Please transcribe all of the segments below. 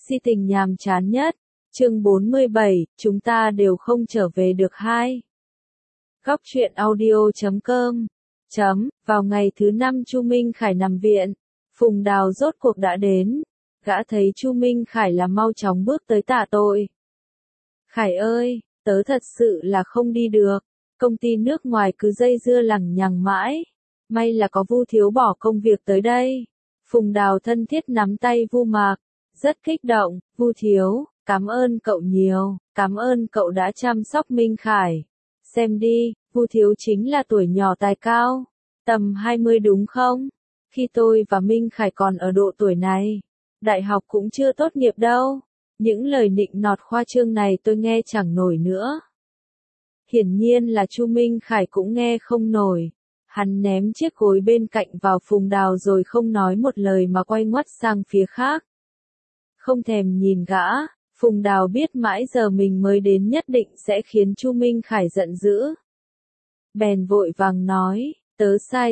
Si tình nhàm chán nhất. Chương 47, chúng ta đều không trở về được hai. Góc truyện audio.com. Vào ngày thứ 5 Chu Minh Khải nằm viện, Phùng Đào rốt cuộc đã đến. Gã thấy Chu Minh Khải là mau chóng bước tới tạ tội. Khải ơi, tớ thật sự là không đi được. Công ty nước ngoài cứ dây dưa lằng nhằng mãi. May là có Vu Thiếu bỏ công việc tới đây. Phùng Đào thân thiết nắm tay Vu Mạc. Rất kích động, Vu Thiếu, cảm ơn cậu nhiều, cảm ơn cậu đã chăm sóc Minh Khải. Xem đi, Vu Thiếu chính là tuổi nhỏ tài cao, tầm 20 đúng không? Khi tôi và Minh Khải còn ở độ tuổi này, đại học cũng chưa tốt nghiệp đâu. Những lời nịnh nọt khoa trương này tôi nghe chẳng nổi nữa. Hiển nhiên là Chu Minh Khải cũng nghe không nổi. Hắn ném chiếc gối bên cạnh vào Phùng Đào rồi không nói một lời mà quay ngoắt sang phía khác. Không thèm nhìn gã, Phùng Đào biết mãi giờ mình mới đến nhất định sẽ khiến Chu Minh Khải giận dữ. Bèn vội vàng nói, tớ sai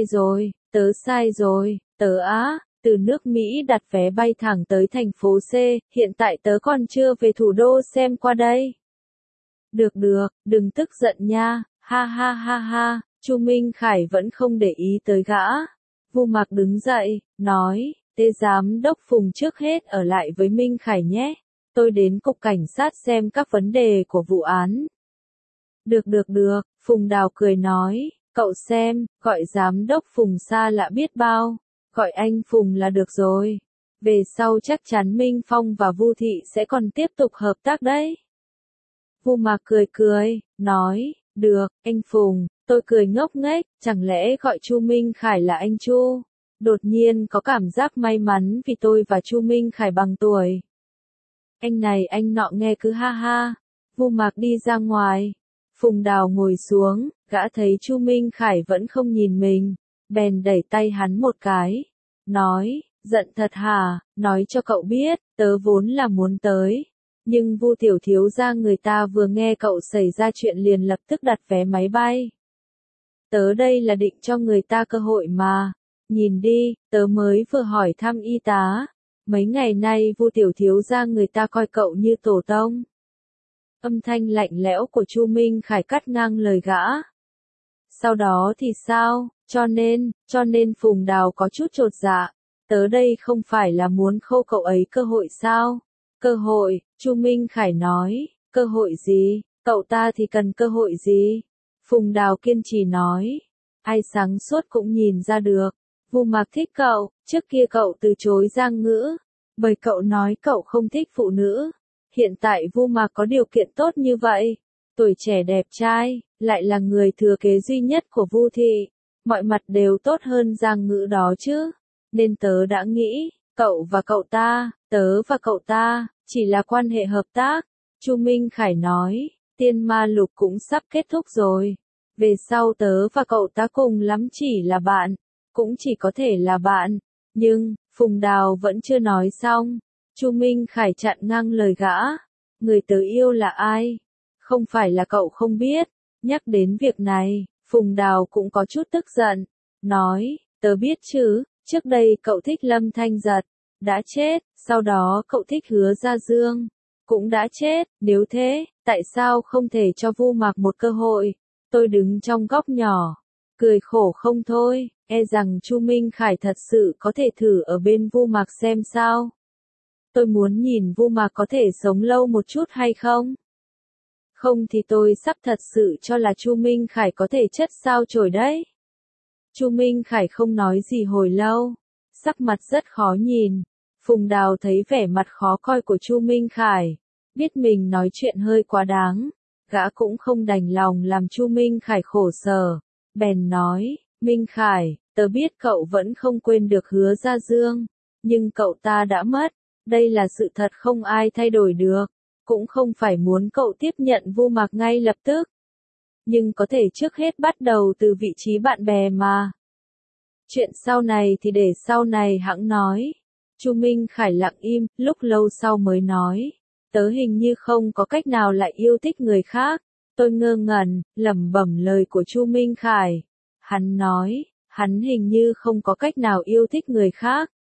rồi, tớ từ nước Mỹ đặt vé bay thẳng tới thành phố C, hiện tại tớ còn chưa về thủ đô xem qua đây. Được, đừng tức giận nha, ha ha ha ha, Chu Minh Khải vẫn không để ý tới gã. Vu Mạc đứng dậy, nói, Tế giám đốc Phùng trước hết ở lại với Minh Khải nhé, tôi đến cục cảnh sát xem các vấn đề của vụ án. Được, Phùng Đào cười nói, cậu xem, gọi giám đốc Phùng xa lạ biết bao, gọi anh Phùng là được rồi. Về sau chắc chắn Minh Phong và Vu Thị sẽ còn tiếp tục hợp tác đấy. Vu Mạc cười, nói, được, anh Phùng, tôi cười ngốc nghếch, chẳng lẽ gọi Chu Minh Khải là anh Chu? Đột nhiên có cảm giác may mắn vì tôi và Chu Minh Khải bằng tuổi. Anh này anh nọ nghe cứ ha ha. Vu Mạc đi ra ngoài. Phùng Đào ngồi xuống, gã thấy Chu Minh Khải vẫn không nhìn mình, bèn đẩy tay hắn một cái. Nói, giận thật hả, nói cho cậu biết, tớ vốn là muốn tới. Nhưng Vu tiểu thiếu gia người ta vừa nghe cậu xảy ra chuyện liền lập tức đặt vé máy bay. Tớ đây là định cho người ta cơ hội mà. Nhìn đi, tớ mới vừa hỏi thăm y tá. Mấy ngày nay Vu tiểu thiếu gia người ta coi cậu như tổ tông. Âm thanh lạnh lẽo của Chu Minh Khải cắt ngang lời gã. Sau đó thì sao, cho nên Phùng Đào có chút chột dạ. Tớ đây không phải là muốn khâu cậu ấy cơ hội sao? Cơ hội, Chu Minh Khải nói, cơ hội gì, cậu ta thì cần cơ hội gì? Phùng Đào kiên trì nói, ai sáng suốt cũng nhìn ra được. Vu Mạc thích cậu, trước kia cậu từ chối Giang Ngữ, bởi cậu nói cậu không thích phụ nữ. Hiện tại Vu Mạc có điều kiện tốt như vậy, tuổi trẻ đẹp trai, lại là người thừa kế duy nhất của Vu Thị, mọi mặt đều tốt hơn Giang Ngữ đó chứ. Nên tớ đã nghĩ, tớ và cậu ta, chỉ là quan hệ hợp tác. Chu Minh Khải nói, Tiên Ma Lục cũng sắp kết thúc rồi. Về sau tớ và cậu ta cùng lắm chỉ là bạn. Cũng chỉ có thể là bạn, nhưng, Phùng Đào vẫn chưa nói xong. Chu Minh Khải chặn ngang lời gã. Người tớ yêu là ai? Không phải là cậu không biết. Nhắc đến việc này, Phùng Đào cũng có chút tức giận. Nói, tớ biết chứ, trước đây cậu thích Lâm Thanh Giật, đã chết, sau đó cậu thích Hứa Gia Dương, cũng đã chết. Nếu thế, tại sao không thể cho Vu Mạc một cơ hội? Tôi đứng trong góc nhỏ, cười khổ không thôi. E rằng Chu Minh Khải thật sự có thể thử ở bên Vu Mạc xem sao. Tôi muốn nhìn Vu Mạc có thể sống lâu một chút hay không. Không thì tôi sắp thật sự cho là Chu Minh Khải có thể chất sao chổi đấy. Chu Minh Khải không nói gì hồi lâu, sắc mặt rất khó nhìn. Phùng Đào thấy vẻ mặt khó coi của Chu Minh Khải, biết mình nói chuyện hơi quá đáng, gã cũng không đành lòng làm Chu Minh Khải khổ sở, bèn nói. Minh Khải, tớ biết cậu vẫn không quên được Hứa Gia Dương, nhưng cậu ta đã mất, đây là sự thật không ai thay đổi được, cũng không phải muốn cậu tiếp nhận Vu Mạc ngay lập tức. Nhưng có thể trước hết bắt đầu từ vị trí bạn bè mà. Chuyện sau này thì để sau này hẵng nói. Chu Minh Khải lặng im, lúc lâu sau mới nói, tớ hình như không có cách nào lại yêu thích người khác. Tôi ngơ ngẩn, lẩm bẩm lời của Chu Minh Khải. Hắn nói, hắn hình như không có cách nào yêu thích người khác.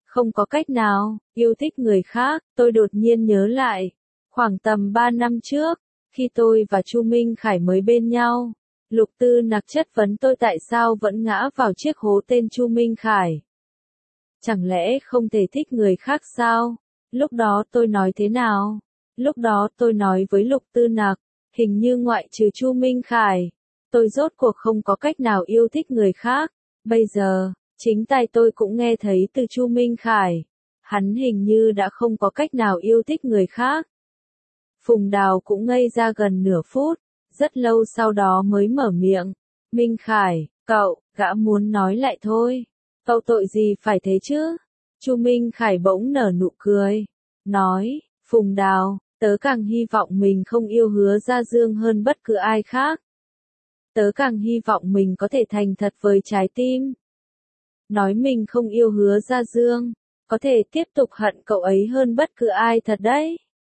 Không có cách nào, yêu thích người khác, tôi đột nhiên nhớ lại. Khoảng tầm 3 năm trước, khi tôi và Chu Minh Khải mới bên nhau, Lục Tư Nặc chất vấn tôi tại sao vẫn ngã vào chiếc hố tên Chu Minh Khải. Chẳng lẽ không thể thích người khác sao? Lúc đó tôi nói thế nào? Lúc đó tôi nói với Lục Tư Nặc, hình như ngoại trừ Chu Minh Khải, tôi rốt cuộc không có cách nào yêu thích người khác. Bây giờ, chính tai tôi cũng nghe thấy từ Chu Minh Khải, hắn hình như đã không có cách nào yêu thích người khác. Phùng Đào cũng ngây ra gần nửa phút, rất lâu sau đó mới mở miệng. Minh Khải, cậu, gã muốn nói lại thôi. Cậu tội gì phải thế chứ? Chu Minh Khải bỗng nở nụ cười, nói, Phùng Đào, tớ càng hy vọng mình không yêu Hứa Gia Dương hơn bất cứ ai khác. Tớ càng hy vọng mình có thể thành thật với trái tim. Nói mình không yêu Hứa Gia Dương, có thể tiếp tục hận cậu ấy hơn bất cứ ai thật đấy.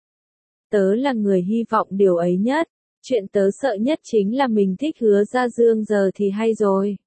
Tớ là người hy vọng điều ấy nhất, chuyện tớ sợ nhất chính là mình thích Hứa Gia Dương giờ thì hay rồi.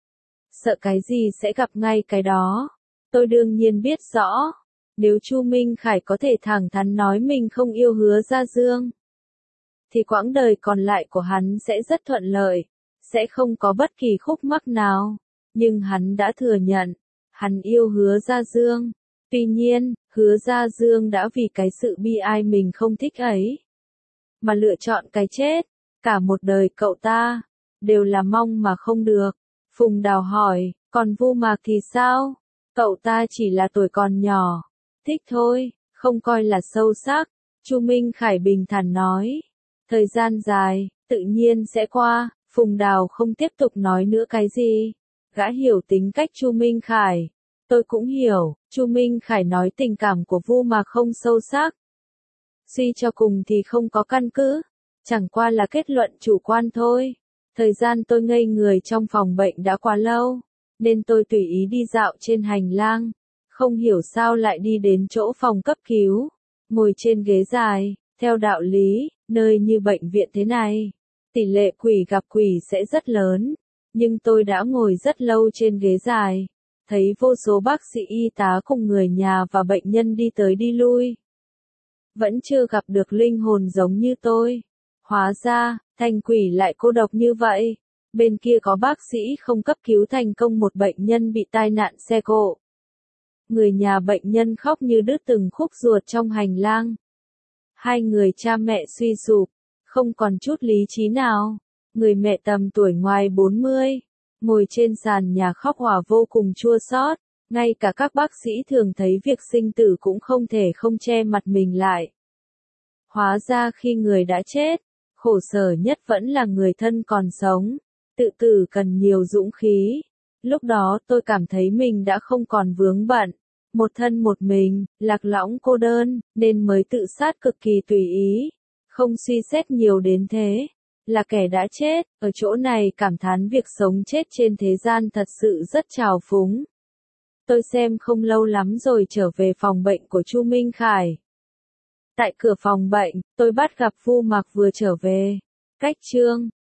Sợ cái gì sẽ gặp ngay cái đó. Tôi đương nhiên biết rõ, nếu Chu Minh Khải có thể thẳng thắn nói mình không yêu Hứa Gia Dương, thì quãng đời còn lại của hắn sẽ rất thuận lợi, sẽ không có bất kỳ khúc mắc nào. Nhưng hắn đã thừa nhận, hắn yêu Hứa Gia Dương. Tuy nhiên, Hứa Gia Dương đã vì cái sự bi ai mình không thích ấy, mà lựa chọn cái chết. Cả một đời cậu ta, đều là mong mà không được. Phùng Đào hỏi, còn Vu Mạc thì sao? Cậu ta chỉ là tuổi còn nhỏ, thích thôi, không coi là sâu sắc. Chu Minh Khải bình thản nói, thời gian dài, tự nhiên sẽ qua. Phùng Đào không tiếp tục nói nữa cái gì. Gã hiểu tính cách Chu Minh Khải. Tôi cũng hiểu, Chu Minh Khải nói tình cảm của Vu Mạc không sâu sắc. Suy cho cùng thì không có căn cứ, chẳng qua là kết luận chủ quan thôi. Thời gian tôi ngây người trong phòng bệnh đã quá lâu, nên tôi tùy ý đi dạo trên hành lang, không hiểu sao lại đi đến chỗ phòng cấp cứu, ngồi trên ghế dài. Theo đạo lý, nơi như bệnh viện thế này, tỷ lệ quỷ gặp quỷ sẽ rất lớn, nhưng tôi đã ngồi rất lâu trên ghế dài, thấy vô số bác sĩ y tá cùng người nhà và bệnh nhân đi tới đi lui. Vẫn chưa gặp được linh hồn giống như tôi. Hóa ra, thành quỷ lại cô độc như vậy. Bên kia có bác sĩ không cấp cứu thành công một bệnh nhân bị tai nạn xe cộ. Người nhà bệnh nhân khóc như đứt từng khúc ruột trong hành lang. Hai người cha mẹ suy sụp, không còn chút lý trí nào. Người mẹ tầm tuổi ngoài 40, ngồi trên sàn nhà khóc hòa vô cùng chua xót. Ngay cả các bác sĩ thường thấy việc sinh tử cũng không thể không che mặt mình lại. Hóa ra khi người đã chết, khổ sở nhất vẫn là người thân còn sống. Tự tử cần nhiều dũng khí. Lúc đó tôi cảm thấy mình đã không còn vướng bận, một thân một mình, lạc lõng cô đơn, nên mới tự sát cực kỳ tùy ý, không suy xét nhiều đến thế. Là kẻ đã chết, ở chỗ này cảm thán việc sống chết trên thế gian thật sự rất trào phúng. Tôi xem không lâu lắm rồi trở về phòng bệnh của Chu Minh Khải. Tại cửa phòng bệnh, tôi bắt gặp Vu Mạc vừa trở về. Cách chương